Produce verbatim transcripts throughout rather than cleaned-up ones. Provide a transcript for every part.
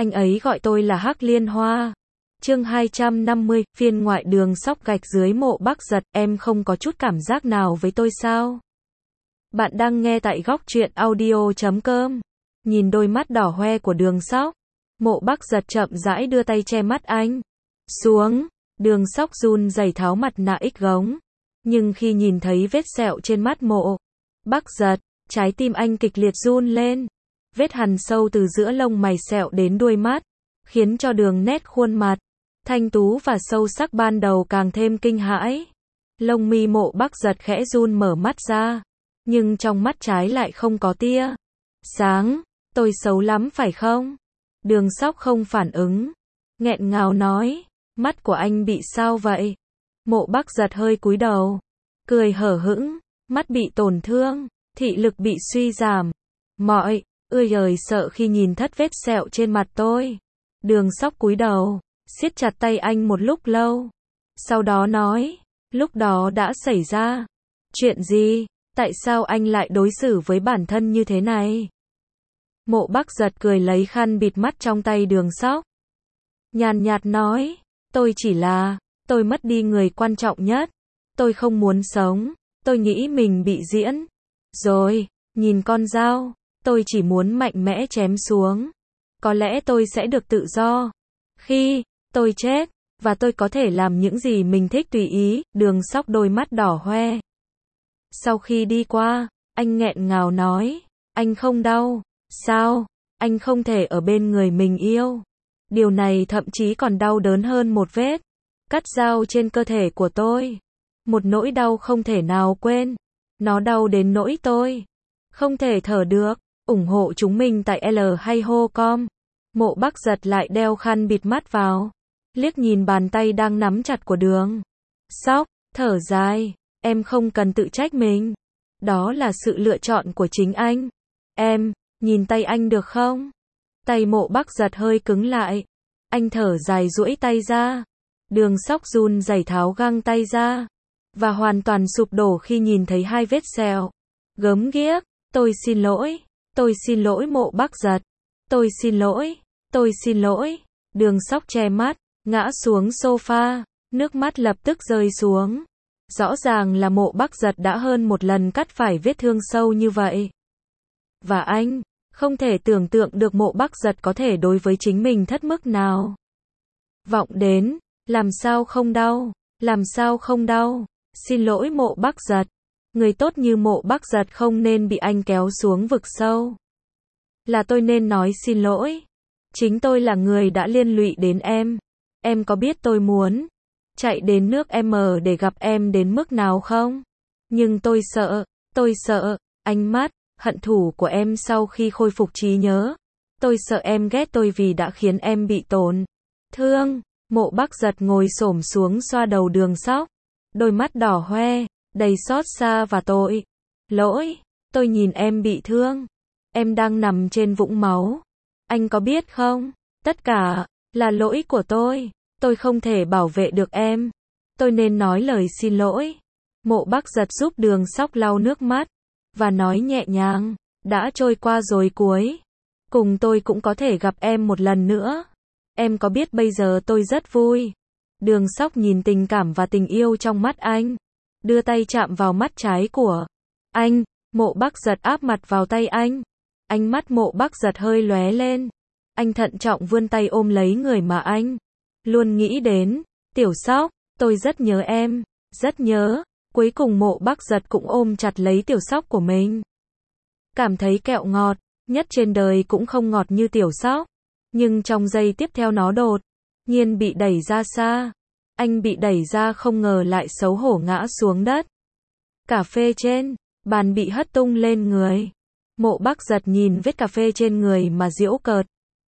Anh ấy gọi tôi là Hắc Liên Hoa. Chương hai trăm năm mươi, phiên ngoại. Đường Sóc gạch dưới Mộ Bắc Giật, em không có chút cảm giác nào với tôi sao? Bạn đang nghe tại góc truyện audio chấm com. Nhìn đôi mắt đỏ hoe của Đường Sóc, Mộ Bắc Giật chậm rãi đưa tay che mắt anh xuống. Đường Sóc run rẩy tháo mặt nạ ích gống, nhưng khi nhìn thấy vết sẹo trên mắt Mộ Bắc Giật, trái tim anh kịch liệt run lên. Vết hằn sâu từ giữa lông mày sẹo đến đuôi mắt, khiến cho đường nét khuôn mặt thanh tú và sâu sắc ban đầu càng thêm kinh hãi. Lông mi Mộ Bắc Giật khẽ run, mở mắt ra, nhưng trong mắt trái lại không có tia sáng. Tôi xấu lắm phải không? Đường Sóc không phản ứng, nghẹn ngào nói. Mắt của anh bị sao vậy? Mộ Bắc Giật hơi cúi đầu, cười hở hững. Mắt bị tổn thương, thị lực bị suy giảm. Mọi ơi giời sợ khi nhìn thất vết sẹo trên mặt tôi. Đường Sóc cúi đầu, siết chặt tay anh một lúc lâu, sau đó nói, lúc đó đã xảy ra chuyện gì? Tại sao anh lại đối xử với bản thân như thế này? Mộ Bắc Giật cười lấy khăn bịt mắt trong tay Đường Sóc, nhàn nhạt nói, tôi chỉ là, tôi mất đi người quan trọng nhất. Tôi không muốn sống, tôi nghĩ mình bị diễn rồi. Nhìn con dao, tôi chỉ muốn mạnh mẽ chém xuống. Có lẽ tôi sẽ được tự do khi tôi chết, và tôi có thể làm những gì mình thích tùy ý. Đường Sóc đôi mắt đỏ hoe. Sau khi đi qua, anh nghẹn ngào nói, anh không đau sao? Anh không thể ở bên người mình yêu. Điều này thậm chí còn đau đớn hơn một vết cắt dao trên cơ thể của tôi. Một nỗi đau không thể nào quên. Nó đau đến nỗi tôi không thể thở được. Ủng hộ chúng mình tại L hay hô com. Mộ Bắc Giật lại đeo khăn bịt mắt vào, liếc nhìn bàn tay đang nắm chặt của Đường Sóc, thở dài, em không cần tự trách mình. Đó là sự lựa chọn của chính anh. Em, nhìn tay anh được không? Tay Mộ Bắc Giật hơi cứng lại. Anh thở dài duỗi tay ra. Đường Sóc run rẩy tháo găng tay ra, và hoàn toàn sụp đổ khi nhìn thấy hai vết sẹo. Gớm ghiếc, tôi xin lỗi, tôi xin lỗi Mộ Bắc Giật. Tôi xin lỗi, tôi xin lỗi. Đường Sóc che mắt, ngã xuống sofa, nước mắt lập tức rơi xuống. Rõ ràng là Mộ Bắc Giật đã hơn một lần cắt phải vết thương sâu như vậy. Và anh không thể tưởng tượng được Mộ Bắc Giật có thể đối với chính mình thất mức nào. Vọng đến, làm sao không đau, làm sao không đau. Xin lỗi Mộ Bắc Giật. Người tốt như Mộ Bắc Giật không nên bị anh kéo xuống vực sâu. Là tôi nên nói xin lỗi. Chính tôi là người đã liên lụy đến em. Em có biết tôi muốn chạy đến nước M để gặp em đến mức nào không? Nhưng tôi sợ, tôi sợ, ánh mắt hận thù của em sau khi khôi phục trí nhớ. Tôi sợ em ghét tôi vì đã khiến em bị tổn thương. Mộ Bắc Giật ngồi xổm xuống xoa đầu Đường Sóc, đôi mắt đỏ hoe, đầy xót xa và tội lỗi. Tôi nhìn em bị thương. Em đang nằm trên vũng máu. Anh có biết không? Tất cả là lỗi của tôi. Tôi không thể bảo vệ được em. Tôi nên nói lời xin lỗi. Mộ Bắc Giật giúp Đường Sóc lau nước mắt, và nói nhẹ nhàng, đã trôi qua rồi, cuối cùng tôi cũng có thể gặp em một lần nữa. Em có biết bây giờ tôi rất vui. Đường Sóc nhìn tình cảm và tình yêu trong mắt anh, đưa tay chạm vào mắt trái của anh. Mộ Bắc Giật áp mặt vào tay anh. Ánh mắt Mộ Bắc Giật hơi lóe lên. Anh thận trọng vươn tay ôm lấy người mà anh luôn nghĩ đến. Tiểu Sóc, tôi rất nhớ em, rất nhớ. Cuối cùng Mộ Bắc Giật cũng ôm chặt lấy Tiểu Sóc của mình. Cảm thấy kẹo ngọt nhất trên đời cũng không ngọt như Tiểu Sóc. Nhưng trong giây tiếp theo nó đột nhiên bị đẩy ra xa. Anh bị đẩy ra không ngờ lại xấu hổ ngã xuống đất. Cà phê trên bàn bị hất tung lên người. Mộ Bắc Giật nhìn vết cà phê trên người mà giễu cợt.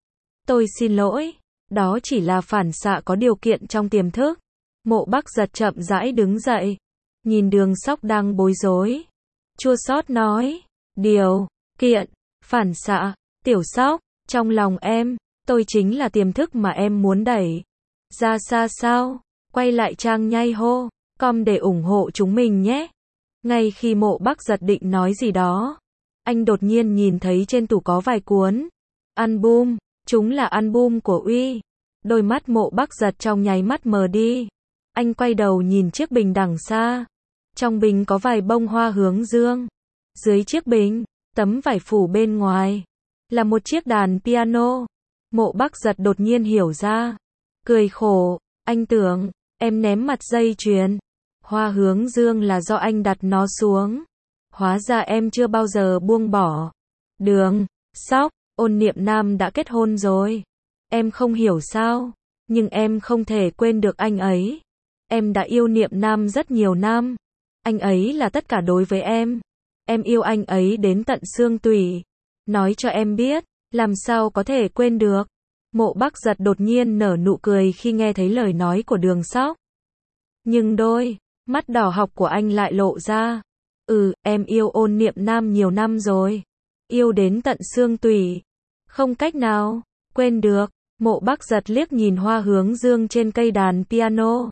Tôi xin lỗi. Đó chỉ là phản xạ có điều kiện trong tiềm thức. Mộ Bắc Giật chậm rãi đứng dậy, nhìn Đường Sóc đang bối rối, chua xót nói, điều kiện phản xạ. Tiểu Sóc, trong lòng em, tôi chính là tiềm thức mà em muốn đẩy ra xa sao? Quay lại trang nhây hô com để ủng hộ chúng mình nhé. Ngay khi Mộ Bắc Giật định nói gì đó, anh đột nhiên nhìn thấy trên tủ có vài cuốn album. Chúng là album của Uy. Đôi mắt Mộ Bắc Giật trong nháy mắt mờ đi. Anh quay đầu nhìn chiếc bình đằng xa. Trong bình có vài bông hoa hướng dương. Dưới chiếc bình, tấm vải phủ bên ngoài, là một chiếc đàn piano. Mộ Bắc Giật đột nhiên hiểu ra. Cười khổ, anh tưởng, em ném mặt dây chuyền. Hoa hướng dương là do anh đặt nó xuống. Hóa ra em chưa bao giờ buông bỏ. Đường, Sóc, Ôn Niệm Nam đã kết hôn rồi. Em không hiểu sao, nhưng em không thể quên được anh ấy. Em đã yêu Niệm Nam rất nhiều năm. Anh ấy là tất cả đối với em. Em yêu anh ấy đến tận xương tủy. Nói cho em biết, làm sao có thể quên được. Mộ Bắc Giật đột nhiên nở nụ cười khi nghe thấy lời nói của Đường Sóc. Nhưng đôi mắt đỏ học của anh lại lộ ra. Ừ, em yêu Ôn Niệm Nam nhiều năm rồi. Yêu đến tận xương tủy. Không cách nào quên được. Mộ Bắc Giật liếc nhìn hoa hướng dương trên cây đàn piano.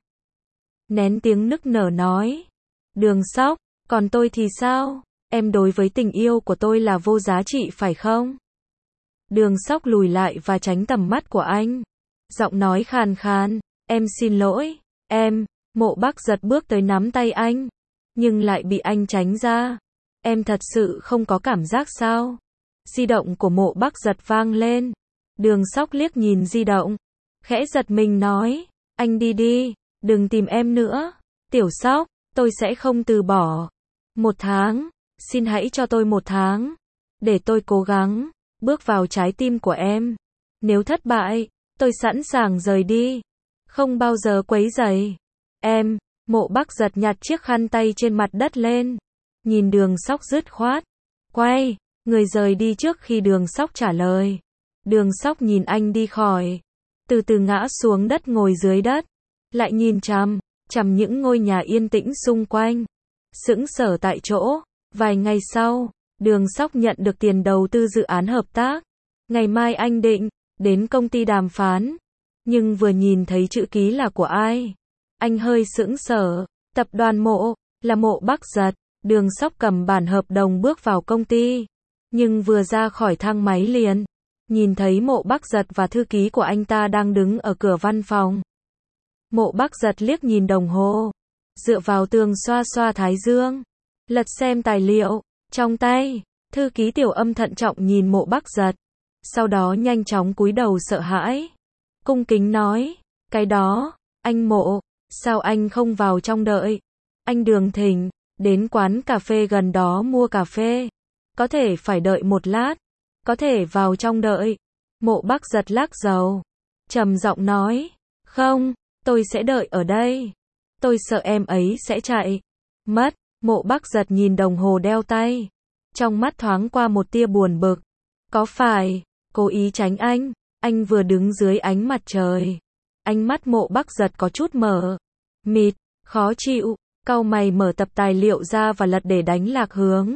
Nén tiếng nức nở nói. Đường Sóc, còn tôi thì sao? Em đối với tình yêu của tôi là vô giá trị phải không? Đường Sóc lùi lại và tránh tầm mắt của anh. Giọng nói khàn khàn. Em xin lỗi, em. Mộ Bắc Giật bước tới nắm tay anh. Nhưng lại bị anh tránh ra. Em thật sự không có cảm giác sao? Di động của Mộ Bắc Giật vang lên. Đường Sóc liếc nhìn di động. Khẽ giật mình nói. Anh đi đi, đừng tìm em nữa. Tiểu Sóc, tôi sẽ không từ bỏ. Một tháng, xin hãy cho tôi một tháng. Để tôi cố gắng, bước vào trái tim của em. Nếu thất bại, tôi sẵn sàng rời đi. Không bao giờ quấy rầy. Em, Mộ Bắc Giật nhặt chiếc khăn tay trên mặt đất lên. Nhìn Đường Sóc dứt khoát. Quay, người rời đi trước khi Đường Sóc trả lời. Đường Sóc nhìn anh đi khỏi. Từ từ ngã xuống đất ngồi dưới đất. Lại nhìn chằm, chằm những ngôi nhà yên tĩnh xung quanh. Sững sờ tại chỗ. Vài ngày sau, Đường Sóc nhận được tiền đầu tư dự án hợp tác. Ngày mai anh định đến công ty đàm phán. Nhưng vừa nhìn thấy chữ ký là của ai, anh hơi sững sờ. Tập đoàn Mộ, là Mộ Bắc Giật. Đường Sóc cầm bản hợp đồng bước vào công ty. Nhưng vừa ra khỏi thang máy liền nhìn thấy Mộ Bắc Giật và thư ký của anh ta đang đứng ở cửa văn phòng. Mộ Bắc Giật liếc nhìn đồng hồ, dựa vào tường xoa xoa thái dương, lật xem tài liệu trong tay. Thư ký Tiểu Âm thận trọng nhìn Mộ Bắc Giật, sau đó nhanh chóng cúi đầu sợ hãi, cung kính nói, cái đó, anh Mộ, sao anh không vào trong đợi? Anh Đường thỉnh đến quán cà phê gần đó mua cà phê, có thể phải đợi một lát, có thể vào trong đợi. Mộ Bắc Giật lắc đầu, trầm giọng nói, không, tôi sẽ đợi ở đây. Tôi sợ em ấy sẽ chạy mất. Mộ Bắc Giật nhìn đồng hồ đeo tay, trong mắt thoáng qua một tia buồn bực. Có phải cố ý tránh anh? Anh vừa đứng dưới ánh mặt trời. Ánh mắt Mộ Bắc Giật có chút mở mịt, khó chịu, cau mày mở tập tài liệu ra và lật để đánh lạc hướng.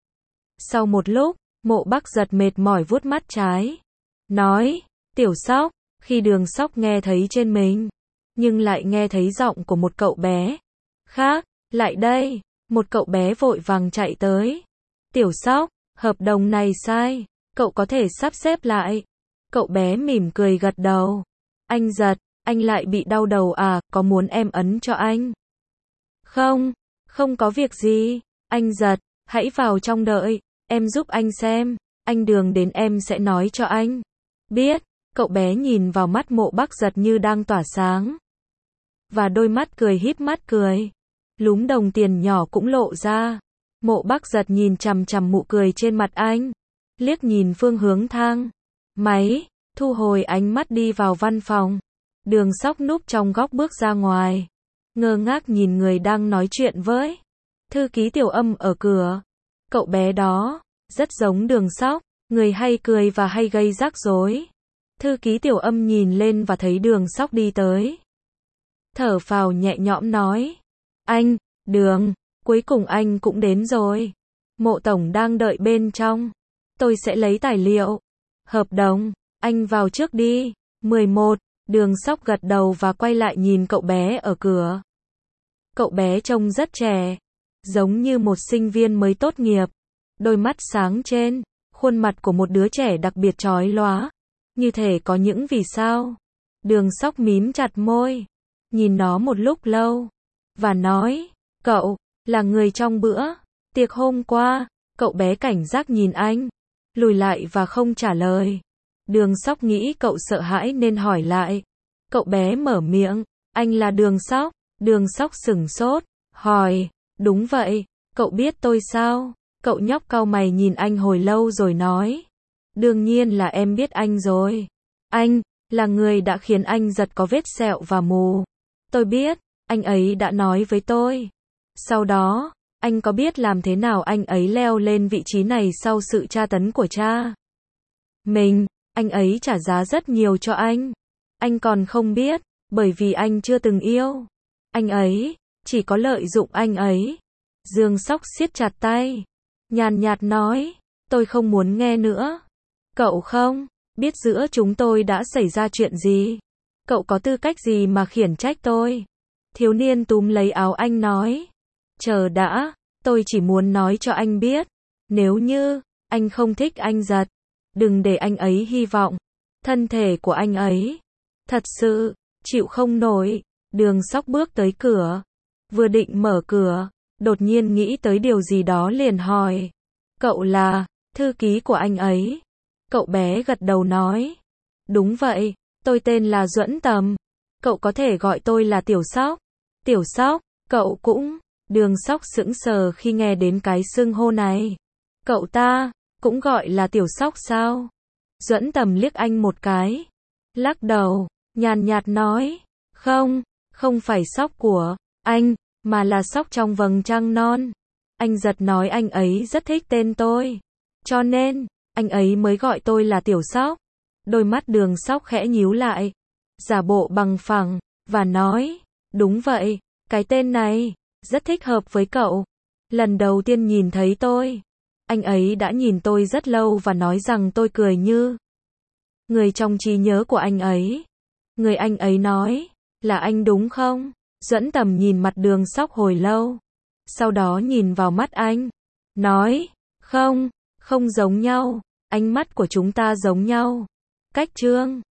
Sau một lúc, Mộ Bắc Giật mệt mỏi vuốt mắt trái, nói, Tiểu Sóc. Khi Đường Sóc nghe thấy trên mình, nhưng lại nghe thấy giọng của một cậu bé khác, lại đây. Một cậu bé vội vàng chạy tới. Tiểu Sóc, hợp đồng này sai, cậu có thể sắp xếp lại. Cậu bé mỉm cười gật đầu. Anh Giật, anh lại bị đau đầu à, có muốn em ấn cho anh? Không, không có việc gì. Anh Giật, hãy vào trong đợi, em giúp anh xem. Anh Đường đến em sẽ nói cho anh biết. Cậu bé nhìn vào mắt Mộ Bắc Giật như đang tỏa sáng. Và đôi mắt cười híp mắt cười. Lúm đồng tiền nhỏ cũng lộ ra. Mộ Bắc Giật nhìn chằm chằm nụ cười trên mặt anh. Liếc nhìn phương hướng thang máy, thu hồi ánh mắt đi vào văn phòng. Đường Sóc núp trong góc bước ra ngoài, ngơ ngác nhìn người đang nói chuyện với thư ký Tiểu Âm ở cửa. Cậu bé đó rất giống Đường Sóc, người hay cười và hay gây rắc rối. Thư ký Tiểu Âm nhìn lên và thấy Đường Sóc đi tới, thở phào nhẹ nhõm nói, anh, Đường, cuối cùng anh cũng đến rồi. Mộ tổng đang đợi bên trong. Tôi sẽ lấy tài liệu, hợp đồng, anh vào trước đi. mười một, Đường Sóc gật đầu và quay lại nhìn cậu bé ở cửa. Cậu bé trông rất trẻ, giống như một sinh viên mới tốt nghiệp. Đôi mắt sáng trên, khuôn mặt của một đứa trẻ đặc biệt chói lóa. Như thể có những vì sao. Đường Sóc mím chặt môi, nhìn nó một lúc lâu, và nói, cậu, là người trong bữa tiệc hôm qua. Cậu bé cảnh giác nhìn anh, lùi lại và không trả lời. Đường Sóc nghĩ cậu sợ hãi nên hỏi lại. Cậu bé mở miệng, anh là Đường Sóc. Đường Sóc sửng sốt, hỏi, đúng vậy, cậu biết tôi sao? Cậu nhóc cau mày nhìn anh hồi lâu rồi nói, đương nhiên là em biết anh rồi. Anh là người đã khiến anh giật có vết sẹo và mù. Tôi biết, anh ấy đã nói với tôi. Sau đó, anh có biết làm thế nào anh ấy leo lên vị trí này sau sự tra tấn của cha mình? Anh ấy trả giá rất nhiều cho anh. Anh còn không biết, bởi vì anh chưa từng yêu anh ấy, chỉ có lợi dụng anh ấy. Dương Sóc siết chặt tay, nhàn nhạt nói, tôi không muốn nghe nữa. Cậu không biết giữa chúng tôi đã xảy ra chuyện gì. Cậu có tư cách gì mà khiển trách tôi? Thiếu niên túm lấy áo anh nói, chờ đã, tôi chỉ muốn nói cho anh biết, nếu như anh không thích anh Giật, đừng để anh ấy hy vọng. Thân thể của anh ấy thật sự chịu không nổi. Đường Sóc bước tới cửa, vừa định mở cửa, đột nhiên nghĩ tới điều gì đó liền hỏi, cậu là thư ký của anh ấy? Cậu bé gật đầu nói, đúng vậy, tôi tên là Duẫn Tầm. Cậu có thể gọi tôi là Tiểu Sóc. Tiểu Sóc, cậu cũng. Đường Sóc sững sờ khi nghe đến cái xưng hô này. Cậu ta cũng gọi là Tiểu Sóc sao? Duẫn Tầm liếc anh một cái, lắc đầu, nhàn nhạt nói, không, không phải Sóc của anh, mà là Sóc trong vầng trăng non. Anh Giật nói anh ấy rất thích tên tôi, cho nên anh ấy mới gọi tôi là Tiểu Sóc. Đôi mắt Đường Sóc khẽ nhíu lại, giả bộ bằng phẳng, và nói, đúng vậy, cái tên này rất thích hợp với cậu. Lần đầu tiên nhìn thấy tôi, anh ấy đã nhìn tôi rất lâu và nói rằng tôi cười như người trong trí nhớ của anh ấy. Người anh ấy nói, là anh đúng không? Duẫn Tầm nhìn mặt Đường Sóc hồi lâu, sau đó nhìn vào mắt anh, nói, không, không giống nhau, ánh mắt của chúng ta giống nhau. Cách chương